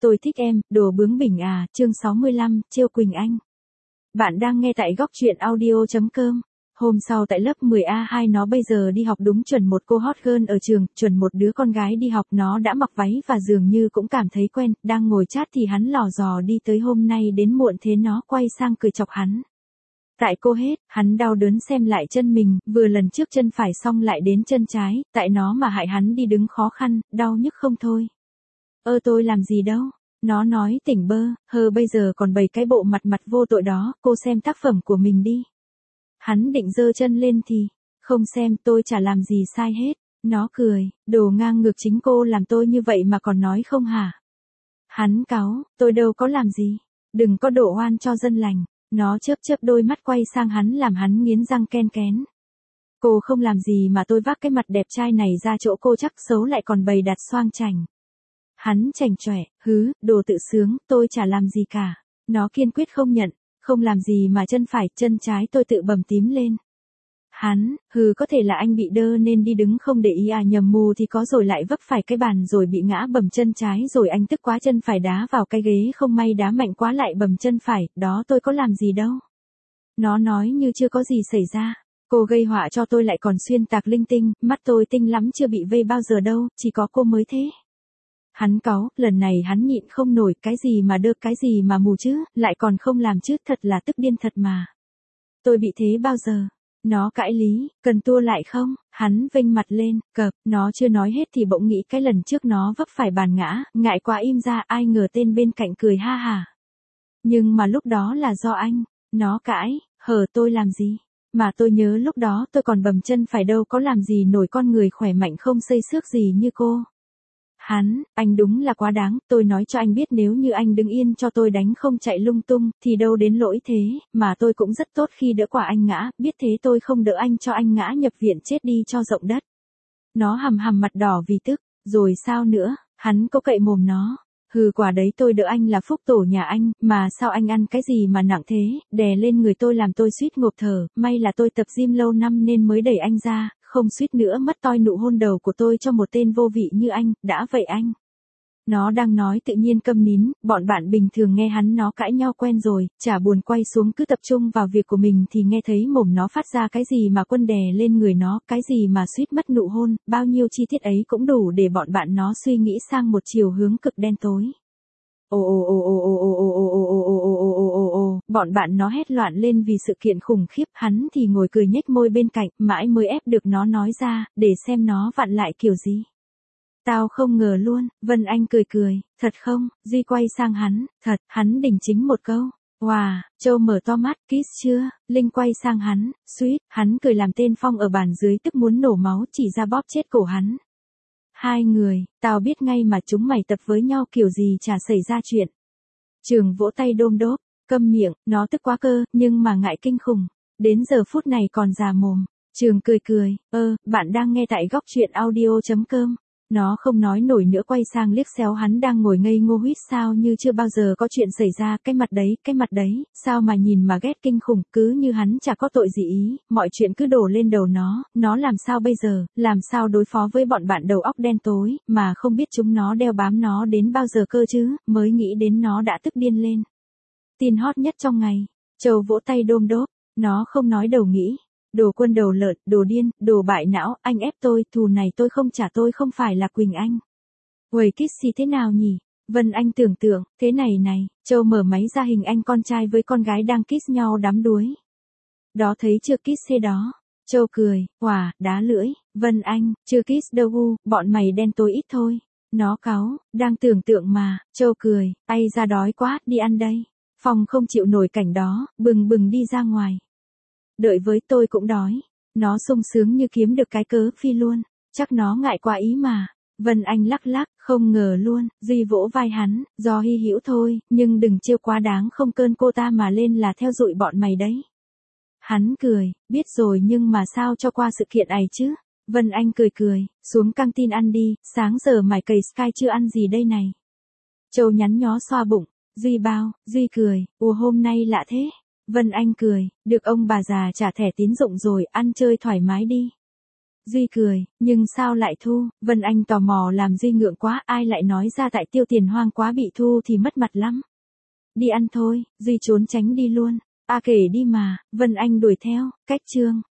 Tôi thích em, đồ bướng bỉnh à, chương 65, trêu Quỳnh Anh. Bạn đang nghe tại góc truyện audio.com. Hôm sau tại lớp 10A2 nó bây giờ đi học đúng chuẩn một cô hot girl ở trường, chuẩn một đứa con gái đi học nó đã mặc váy và dường như cũng cảm thấy quen, đang ngồi chat thì hắn lò dò đi tới hôm nay đến muộn thế nó quay sang cười chọc hắn. Tại cô hết, hắn đau đớn xem lại chân mình, vừa lần trước chân phải xong lại đến chân trái, tại nó mà hại hắn đi đứng khó khăn, đau nhức không thôi. Tôi làm gì đâu. Nó nói tỉnh bơ, bây giờ còn bày cái bộ mặt vô tội đó, cô xem tác phẩm của mình đi. Hắn định giơ chân lên thì, không xem tôi chả làm gì sai hết. Nó cười, đồ ngang ngược chính cô làm tôi như vậy mà còn nói không hả? Hắn cáu, tôi đâu có làm gì. Đừng có đổ oan cho dân lành. Nó chớp đôi mắt quay sang hắn làm hắn nghiến răng ken kén. Cô không làm gì mà tôi vác cái mặt đẹp trai này ra chỗ cô chắc xấu lại còn bày đặt xoang chảnh. Hắn chảnh chọe, đồ tự sướng, tôi chả làm gì cả. Nó kiên quyết không nhận, không làm gì mà chân phải, chân trái tôi tự bầm tím lên. Hắn, có thể là anh bị đơ nên đi đứng không để ý à, nhầm mù thì có rồi lại vấp phải cái bàn rồi bị ngã bầm chân trái rồi anh tức quá chân phải đá vào cái ghế không may đá mạnh quá lại bầm chân phải, đó tôi có làm gì đâu. Nó nói như chưa có gì xảy ra. Cô gây họa cho tôi lại còn xuyên tạc linh tinh, mắt tôi tinh lắm chưa bị vây bao giờ đâu, chỉ có cô mới thế. Hắn cáu, lần này hắn nhịn không nổi, cái gì mà đơ, cái gì mà mù chứ, lại còn không làm chứ, thật là tức điên thật mà. Tôi bị thế bao giờ? Nó cãi lý, cần tua lại không? Hắn vênh mặt lên, nó chưa nói hết thì bỗng nghĩ cái lần trước nó vấp phải bàn ngã, ngại quá im ra, ai ngờ tên bên cạnh cười ha hả. Nhưng mà lúc đó là do anh. Nó cãi, tôi làm gì? Mà tôi nhớ lúc đó tôi còn bầm chân phải đâu có làm gì nổi con người khỏe mạnh không xây xước gì như cô. Hắn, anh đúng là quá đáng, tôi nói cho anh biết nếu như anh đứng yên cho tôi đánh không chạy lung tung, thì đâu đến lỗi thế, mà tôi cũng rất tốt khi đỡ quả anh ngã, biết thế tôi không đỡ anh cho anh ngã nhập viện chết đi cho rộng đất. Nó hầm mặt đỏ vì tức, rồi sao nữa, hắn có cậy mồm nó. Quả đấy tôi đỡ anh là phúc tổ nhà anh, mà sao anh ăn cái gì mà nặng thế, đè lên người tôi làm tôi suýt ngộp thở, may là tôi tập gym lâu năm nên mới đẩy anh ra, không suýt nữa mất toi nụ hôn đầu của tôi cho một tên vô vị như anh, đã vậy anh. Nó đang nói tự nhiên câm nín, bọn bạn bình thường nghe hắn nó cãi nhau quen rồi, chả buồn quay xuống cứ tập trung vào việc của mình thì nghe thấy mồm nó phát ra cái gì mà quân đè lên người nó, cái gì mà suýt mất nụ hôn, bao nhiêu chi tiết ấy cũng đủ để bọn bạn nó suy nghĩ sang một chiều hướng cực đen tối. Bọn bạn nó hét loạn lên vì sự kiện khủng khiếp, hắn thì ngồi cười nhếch môi bên cạnh, mãi mới ép được nó nói ra, để xem nó vặn lại kiểu gì. Tao không ngờ luôn, Vân Anh cười, thật không, Duy quay sang hắn, thật, hắn đỉnh chính một câu. Wow, Châu mở to mắt, kiss chưa, Linh quay sang hắn, suýt, hắn cười làm tên Phong ở bàn dưới tức muốn nổ máu chỉ ra bóp chết cổ hắn. Hai người, tao biết ngay mà chúng mày tập với nhau kiểu gì chả xảy ra chuyện. Trường vỗ tay đôm đốp, câm miệng, nó tức quá cơ, nhưng mà ngại kinh khủng. Đến giờ phút này còn già mồm. Trường cười, bạn đang nghe tại góc truyện audio.com. Nó không nói nổi nữa quay sang liếc xéo hắn đang ngồi ngây ngô huýt sao như chưa bao giờ có chuyện xảy ra, cái mặt đấy, sao mà nhìn mà ghét kinh khủng, cứ như hắn chả có tội gì ý, mọi chuyện cứ đổ lên đầu nó làm sao bây giờ, làm sao đối phó với bọn bạn đầu óc đen tối, mà không biết chúng nó đeo bám nó đến bao giờ cơ chứ, mới nghĩ đến nó đã tức điên lên. Tin hot nhất trong ngày, Châu vỗ tay đôm đốp, nó không nói đầu nghĩ. Đồ quân đầu lợn, đồ điên, đồ bại não, anh ép tôi, thù này tôi không trả, tôi không phải là Quỳnh Anh. Quầy Kissy thế nào nhỉ? Vân Anh tưởng tượng, thế này, Châu mở máy ra hình anh con trai với con gái đang kiss nhau đắm đuối. Đó thấy chưa kiss thế đó. Châu cười, đá lưỡi, Vân Anh, chưa kiss đâu bọn mày đen tối ít thôi. Nó cáu, đang tưởng tượng mà, Châu cười, ai ra đói quá, đi ăn đây. Phong không chịu nổi cảnh đó, bừng đi ra ngoài. Đợi với tôi cũng đói. Nó sung sướng như kiếm được cái cớ phi luôn. Chắc nó ngại quá ý mà. Vân Anh lắc, không ngờ luôn. Duy vỗ vai hắn, do hy hữu thôi, nhưng đừng trêu quá đáng không cơn cô ta mà lên là theo dụi bọn mày đấy. Hắn cười, biết rồi nhưng mà sao cho qua sự kiện ấy chứ. Vân Anh cười, xuống căng tin ăn đi, sáng giờ mày cày Sky chưa ăn gì đây này. Châu nhắn nhó xoa bụng, Duy bao, Duy cười, hôm nay lạ thế. Vân Anh cười, được ông bà già trả thẻ tín dụng rồi, ăn chơi thoải mái đi. Duy cười, nhưng sao lại thu, Vân Anh tò mò làm Duy ngượng quá, ai lại nói ra tại tiêu tiền hoang quá bị thu thì mất mặt lắm. Đi ăn thôi, Duy trốn tránh đi luôn. Kể đi mà, Vân Anh đuổi theo, cách chương.